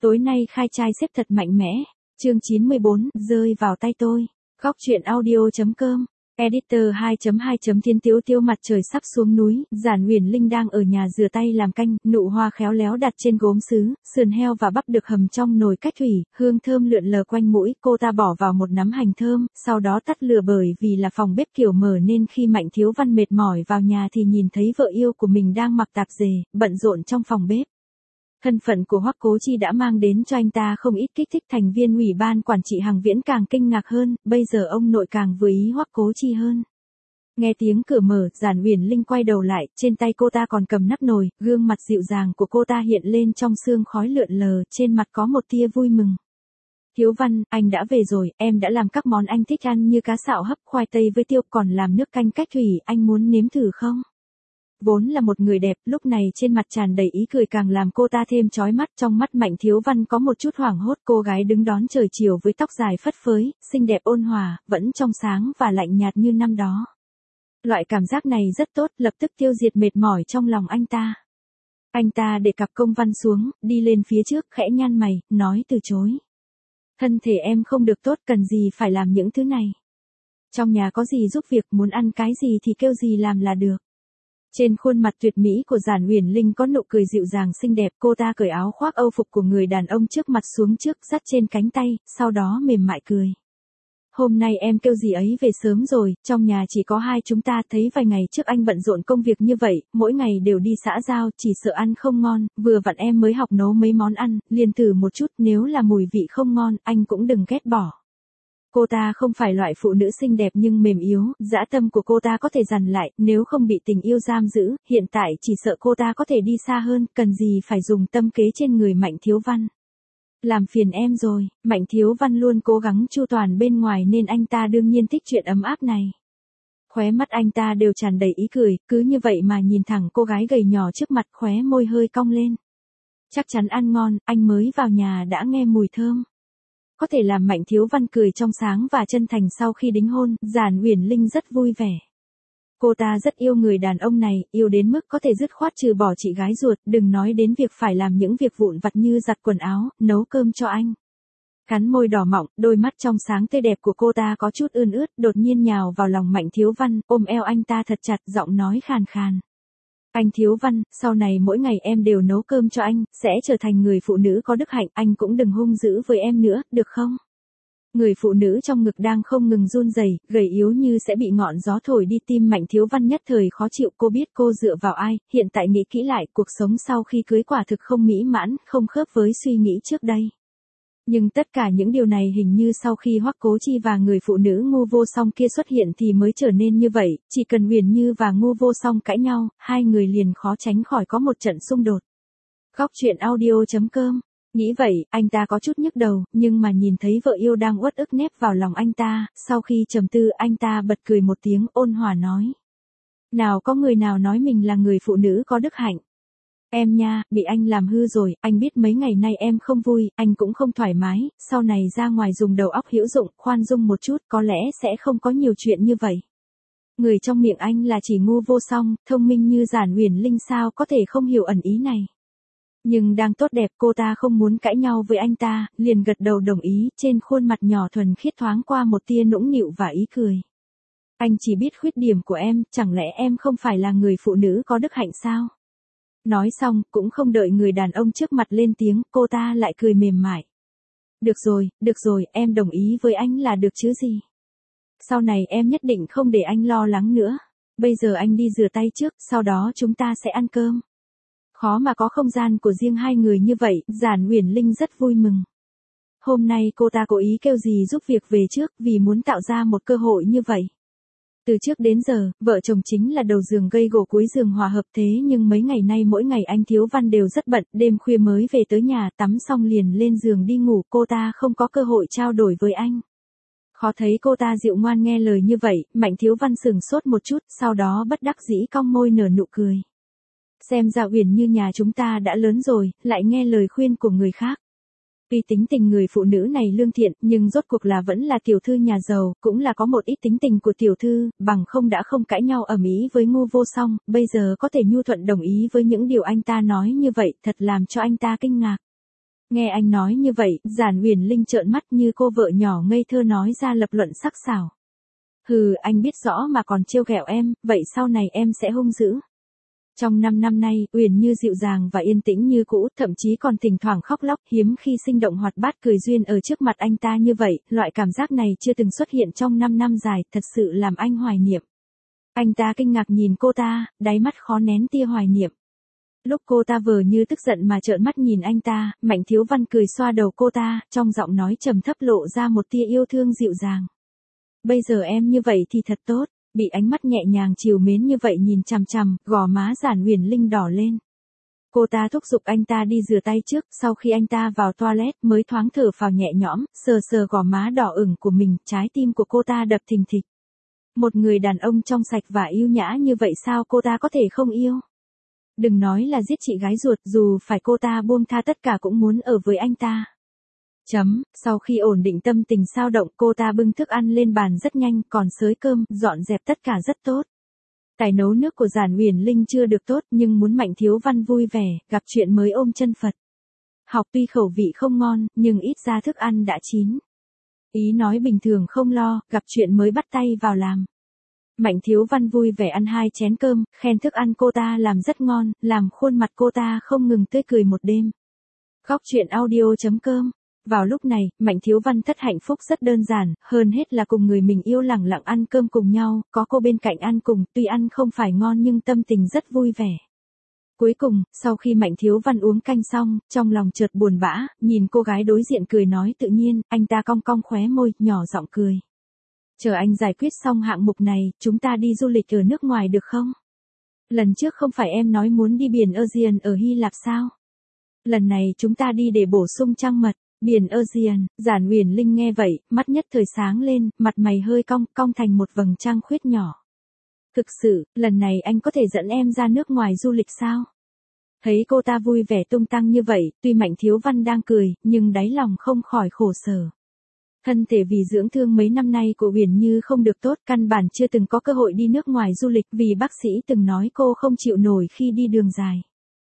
Tối nay khai trai xếp thật mạnh mẽ. Chương 94, rơi vào tay tôi. Góc truyện audio.com. Editor 2.2. Thiên Tiếu Tiếu mặt trời sắp xuống núi, Giản Uyển Linh đang ở nhà rửa tay làm canh, nụ hoa khéo léo đặt trên gốm sứ, sườn heo và bắp được hầm trong nồi cách thủy, hương thơm lượn lờ quanh mũi, cô ta bỏ vào một nắm hành thơm, sau đó tắt lửa bởi vì là phòng bếp kiểu mở nên khi Mạnh Thiếu Văn mệt mỏi vào nhà thì nhìn thấy vợ yêu của mình đang mặc tạp dề, bận rộn trong phòng bếp. Thân phận của Hoắc Cố Chi đã mang đến cho anh ta không ít kích thích. Thành viên ủy ban quản trị Hàng Viễn càng kinh ngạc hơn, bây giờ ông nội càng vừa ý Hoắc Cố Chi hơn. Nghe tiếng cửa mở, Giản Uyển Linh quay đầu lại, trên tay cô ta còn cầm nắp nồi, gương mặt dịu dàng của cô ta hiện lên trong sương khói lượn lờ, trên mặt có một tia vui mừng. Thiếu Văn, anh đã về rồi, em đã làm các món anh thích ăn như cá xạo hấp, khoai tây với tiêu, còn làm nước canh cách thủy, anh muốn nếm thử không? Vốn là một người đẹp, lúc này trên mặt tràn đầy ý cười càng làm cô ta thêm chói mắt. Trong mắt Mạnh Thiếu Văn có một chút hoảng hốt. Cô gái đứng đón trời chiều với tóc dài phất phới, xinh đẹp ôn hòa, vẫn trong sáng và lạnh nhạt như năm đó. Loại cảm giác này rất tốt, lập tức tiêu diệt mệt mỏi trong lòng anh ta. Anh ta để cặp công văn xuống, đi lên phía trước, khẽ nhăn mày, nói từ chối. Thân thể em không được tốt, cần gì phải làm những thứ này. Trong nhà có gì giúp việc, muốn ăn cái gì thì kêu gì làm là được. Trên khuôn mặt tuyệt mỹ của Giản Uyển Linh có nụ cười dịu dàng xinh đẹp, cô ta cởi áo khoác Âu phục của người đàn ông trước mặt xuống trước, dắt trên cánh tay, sau đó mềm mại cười. Hôm nay em kêu gì ấy về sớm rồi, trong nhà chỉ có hai chúng ta, thấy vài ngày trước anh bận rộn công việc như vậy, mỗi ngày đều đi xã giao, chỉ sợ ăn không ngon, vừa vặn em mới học nấu mấy món ăn, liền thử một chút, nếu là mùi vị không ngon, anh cũng đừng ghét bỏ. Cô ta không phải loại phụ nữ xinh đẹp nhưng mềm yếu, dã tâm của cô ta có thể dằn lại, nếu không bị tình yêu giam giữ, hiện tại chỉ sợ cô ta có thể đi xa hơn, cần gì phải dùng tâm kế trên người Mạnh Thiếu Văn. Làm phiền em rồi, Mạnh Thiếu Văn luôn cố gắng chu toàn bên ngoài nên anh ta đương nhiên thích chuyện ấm áp này. Khóe mắt anh ta đều tràn đầy ý cười, cứ như vậy mà nhìn thẳng cô gái gầy nhỏ trước mặt, khóe môi hơi cong lên. Chắc chắn ăn ngon, anh mới vào nhà đã nghe mùi thơm. Có thể làm Mạnh Thiếu Văn cười trong sáng và chân thành sau khi đính hôn, Giản Uyển Linh rất vui vẻ. Cô ta rất yêu người đàn ông này, yêu đến mức có thể dứt khoát trừ bỏ chị gái ruột, đừng nói đến việc phải làm những việc vụn vặt như giặt quần áo, nấu cơm cho anh. Cắn môi đỏ mọng, đôi mắt trong sáng tươi đẹp của cô ta có chút ươn ướt, đột nhiên nhào vào lòng Mạnh Thiếu Văn, ôm eo anh ta thật chặt, giọng nói khàn khàn. Anh Thiếu Văn, sau này mỗi ngày em đều nấu cơm cho anh, sẽ trở thành người phụ nữ có đức hạnh, anh cũng đừng hung dữ với em nữa, được không? Người phụ nữ trong ngực đang không ngừng run rẩy, gầy yếu như sẽ bị ngọn gió thổi đi. Tim Mạnh Thiếu Văn nhất thời khó chịu, cô biết cô dựa vào ai, hiện tại nghĩ kỹ lại, cuộc sống sau khi cưới quả thực không mỹ mãn, không khớp với suy nghĩ trước đây. Nhưng tất cả những điều này hình như sau khi Hoắc Cố Chi và người phụ nữ ngu vô song kia xuất hiện thì mới trở nên như vậy, chỉ cần Uyển Như và ngu vô song cãi nhau, hai người liền khó tránh khỏi có một trận xung đột. Góc truyện audio.com. Nghĩ vậy, anh ta có chút nhức đầu, nhưng mà nhìn thấy vợ yêu đang uất ức nép vào lòng anh ta, sau khi trầm tư anh ta bật cười một tiếng ôn hòa nói. Nào có người nào nói mình là người phụ nữ có đức hạnh. Em nha, bị anh làm hư rồi, anh biết mấy ngày nay em không vui, anh cũng không thoải mái, sau này ra ngoài dùng đầu óc hữu dụng, khoan dung một chút, có lẽ sẽ không có nhiều chuyện như vậy. Người trong miệng anh là chỉ ngu vô song, thông minh như Giản Uyển Linh sao có thể không hiểu ẩn ý này. Nhưng đang tốt đẹp cô ta không muốn cãi nhau với anh ta, liền gật đầu đồng ý, trên khuôn mặt nhỏ thuần khiết thoáng qua một tia nũng nịu và ý cười. Anh chỉ biết khuyết điểm của em, chẳng lẽ em không phải là người phụ nữ có đức hạnh sao? Nói xong, cũng không đợi người đàn ông trước mặt lên tiếng, cô ta lại cười mềm mại. Được rồi, em đồng ý với anh là được chứ gì. Sau này em nhất định không để anh lo lắng nữa. Bây giờ anh đi rửa tay trước, sau đó chúng ta sẽ ăn cơm. Khó mà có không gian của riêng hai người như vậy, Giản Uyển Linh rất vui mừng. Hôm nay cô ta cố ý kêu dì giúp việc về trước vì muốn tạo ra một cơ hội như vậy. Từ trước đến giờ, vợ chồng chính là đầu giường gây gổ cuối giường hòa hợp, thế nhưng mấy ngày nay mỗi ngày anh Thiếu Văn đều rất bận, đêm khuya mới về tới nhà, tắm xong liền lên giường đi ngủ, cô ta không có cơ hội trao đổi với anh. Khó thấy cô ta dịu ngoan nghe lời như vậy, Mạnh Thiếu Văn sửng sốt một chút, sau đó bất đắc dĩ cong môi nở nụ cười. Xem ra Uyển Như nhà chúng ta đã lớn rồi, lại nghe lời khuyên của người khác. Tuy tính tình người phụ nữ này lương thiện, nhưng rốt cuộc là vẫn là tiểu thư nhà giàu, cũng là có một ít tính tình của tiểu thư, bằng không đã không cãi nhau ầm ĩ với ngu vô song, bây giờ có thể nhu thuận đồng ý với những điều anh ta nói như vậy, thật làm cho anh ta kinh ngạc. Nghe anh nói như vậy, Giản Uyển Linh trợn mắt như cô vợ nhỏ ngây thơ nói ra lập luận sắc sảo. Hừ, anh biết rõ mà còn trêu ghẹo em, vậy sau này em sẽ hung dữ. Trong 5 năm nay, Uyển Như dịu dàng và yên tĩnh như cũ, thậm chí còn thỉnh thoảng khóc lóc, hiếm khi sinh động hoạt bát cười duyên ở trước mặt anh ta như vậy, loại cảm giác này chưa từng xuất hiện trong 5 năm dài, thật sự làm anh hoài niệm. Anh ta kinh ngạc nhìn cô ta, đáy mắt khó nén tia hoài niệm. Lúc cô ta vờ như tức giận mà trợn mắt nhìn anh ta, Mạnh Thiếu Văn cười xoa đầu cô ta, trong giọng nói trầm thấp lộ ra một tia yêu thương dịu dàng. Bây giờ em như vậy thì thật tốt, bị ánh mắt nhẹ nhàng trìu mến như vậy nhìn chằm chằm, gò má Giản Uyển Linh đỏ lên. Cô ta thúc giục anh ta đi rửa tay trước, sau khi anh ta vào toilet mới thoáng thở phào nhẹ nhõm, sờ sờ gò má đỏ ửng của mình, trái tim của cô ta đập thình thịch. Một người đàn ông trong sạch và yêu nhã như vậy sao cô ta có thể không yêu? Đừng nói là giết chị gái ruột, dù phải cô ta buông tha tất cả cũng muốn ở với anh ta. Sau khi ổn định tâm tình sao động, cô ta bưng thức ăn lên bàn rất nhanh, còn xới cơm, dọn dẹp tất cả rất tốt. Tài nấu nước của Giản Uyển Linh chưa được tốt, nhưng muốn Mạnh Thiếu Văn vui vẻ, gặp chuyện mới ôm chân Phật. Học tuy khẩu vị không ngon, nhưng ít ra thức ăn đã chín. Ý nói bình thường không lo, gặp chuyện mới bắt tay vào làm. Mạnh Thiếu Văn vui vẻ ăn 2 chén cơm, khen thức ăn cô ta làm rất ngon, làm khuôn mặt cô ta không ngừng tươi cười một đêm. Góc truyện audio.com. Vào lúc này, Mạnh Thiếu Văn thất hạnh phúc rất đơn giản, hơn hết là cùng người mình yêu lẳng lặng ăn cơm cùng nhau, có cô bên cạnh ăn cùng, tuy ăn không phải ngon nhưng tâm tình rất vui vẻ. Cuối cùng, sau khi Mạnh Thiếu Văn uống canh xong, trong lòng chợt buồn bã, nhìn cô gái đối diện cười nói tự nhiên, anh ta cong cong khóe môi, nhỏ giọng cười. Chờ anh giải quyết xong hạng mục này, chúng ta đi du lịch ở nước ngoài được không? Lần trước không phải em nói muốn đi biển Aegean ở Hy Lạp sao? Lần này chúng ta đi để bổ sung trăng mật. Biển Aegean, Giản Uyển Linh nghe vậy, mắt nhất thời sáng lên, mặt mày hơi cong, cong thành một vầng trăng khuyết nhỏ. Thực sự, lần này anh có thể dẫn em ra nước ngoài du lịch sao? Thấy cô ta vui vẻ tung tăng như vậy, tuy Mạnh Thiếu Văn đang cười, nhưng đáy lòng không khỏi khổ sở. Thân thể vì dưỡng thương mấy năm nay của Uyển Như không được tốt, căn bản chưa từng có cơ hội đi nước ngoài du lịch vì bác sĩ từng nói cô không chịu nổi khi đi đường dài.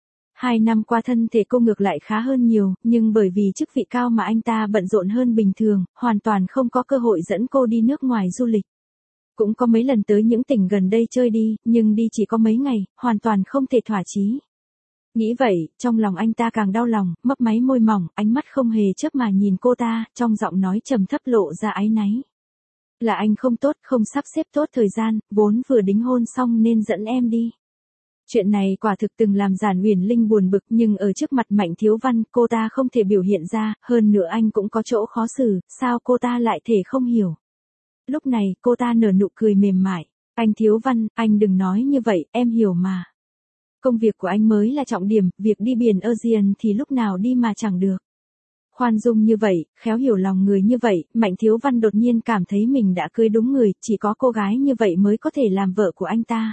2 năm qua thân thể cô ngược lại khá hơn nhiều, nhưng bởi vì chức vị cao mà anh ta bận rộn hơn bình thường, hoàn toàn không có cơ hội dẫn cô đi nước ngoài du lịch. Cũng có mấy lần tới những tỉnh gần đây chơi đi, nhưng đi chỉ có mấy ngày, hoàn toàn không thể thỏa chí. Nghĩ vậy, trong lòng anh ta càng đau lòng, mấp máy môi mỏng, ánh mắt không hề chớp mà nhìn cô ta, trong giọng nói trầm thấp lộ ra áy náy. Là anh không tốt, không sắp xếp tốt thời gian, vốn vừa đính hôn xong nên dẫn em đi. Chuyện này quả thực từng làm Giản Uyển Linh buồn bực, nhưng ở trước mặt Mạnh Thiếu Văn, cô ta không thể biểu hiện ra, hơn nữa anh cũng có chỗ khó xử, sao cô ta lại thể không hiểu. Lúc này, cô ta nở nụ cười mềm mại. Anh Thiếu Văn, anh đừng nói như vậy, em hiểu mà. Công việc của anh mới là trọng điểm, việc đi biển Aegean thì lúc nào đi mà chẳng được. Khoan dung như vậy, khéo hiểu lòng người như vậy, Mạnh Thiếu Văn đột nhiên cảm thấy mình đã cưới đúng người, chỉ có cô gái như vậy mới có thể làm vợ của anh ta.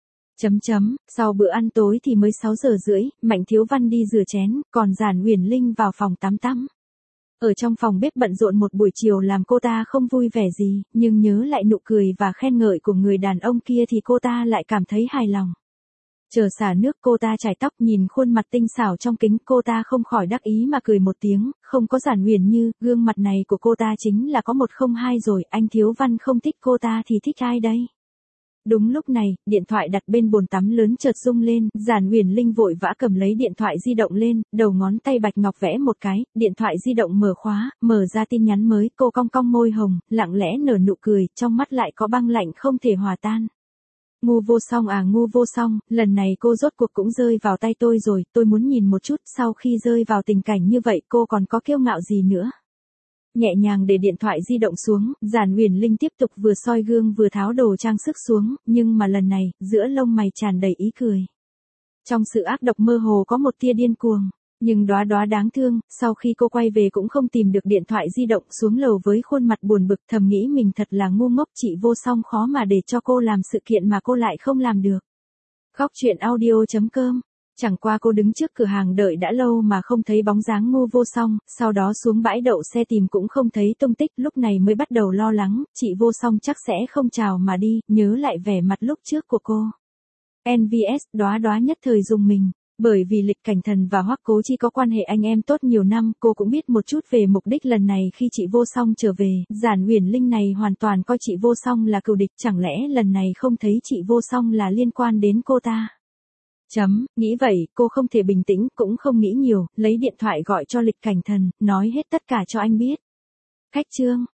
Sau bữa ăn tối thì mới 6 giờ rưỡi, Mạnh Thiếu Văn đi rửa chén, còn Giản Uyển Linh vào phòng tắm. Ở trong phòng bếp bận rộn một buổi chiều làm cô ta không vui vẻ gì, nhưng nhớ lại nụ cười và khen ngợi của người đàn ông kia thì cô ta lại cảm thấy hài lòng. Chờ xả nước cô ta chải tóc nhìn khuôn mặt tinh xảo trong kính, cô ta không khỏi đắc ý mà cười một tiếng, không có Giản Uyển Như, gương mặt này của cô ta chính là có 102 rồi, anh Thiếu Văn không thích cô ta thì thích ai đây? Đúng lúc này, điện thoại đặt bên bồn tắm lớn chợt rung lên, Giản Uyển Linh vội vã cầm lấy điện thoại di động lên, đầu ngón tay bạch ngọc vẽ một cái, điện thoại di động mở khóa, mở ra tin nhắn mới, cô cong cong môi hồng, lặng lẽ nở nụ cười, trong mắt lại có băng lạnh không thể hòa tan. Ngu vô song à, ngu vô song, lần này cô rốt cuộc cũng rơi vào tay tôi rồi, tôi muốn nhìn một chút, sau khi rơi vào tình cảnh như vậy cô còn có kiêu ngạo gì nữa. Nhẹ nhàng để điện thoại di động xuống, Giản Uyển Linh tiếp tục vừa soi gương vừa tháo đồ trang sức xuống, nhưng mà lần này, giữa lông mày tràn đầy ý cười. Trong sự ác độc mơ hồ có một tia điên cuồng, nhưng đóa đóa đáng thương, sau khi cô quay về cũng không tìm được điện thoại di động, xuống lầu với khuôn mặt buồn bực, thầm nghĩ mình thật là ngu ngốc, chị Vô Song khó mà để cho cô làm sự kiện mà cô lại không làm được. Góc truyện audio.com. Chẳng qua cô đứng trước cửa hàng đợi đã lâu mà không thấy bóng dáng Ngô Vô Song, sau đó xuống bãi đậu xe tìm cũng không thấy tung tích, lúc này mới bắt đầu lo lắng, chị Vô Song chắc sẽ không chào mà đi, nhớ lại vẻ mặt lúc trước của cô. NVS, đóa đóa nhất thời dùng mình. Bởi vì Lịch Cảnh Thần và Hoắc Cố Chi có quan hệ anh em tốt nhiều năm, cô cũng biết một chút về mục đích lần này khi chị Vô Song trở về, Giản Uyển Linh này hoàn toàn coi chị Vô Song là cừu địch, chẳng lẽ lần này không thấy chị Vô Song là liên quan đến cô ta? Nghĩ vậy, cô không thể bình tĩnh, cũng không nghĩ nhiều, lấy điện thoại gọi cho Lịch Cảnh Thần, nói hết tất cả cho anh biết. Khách Trương,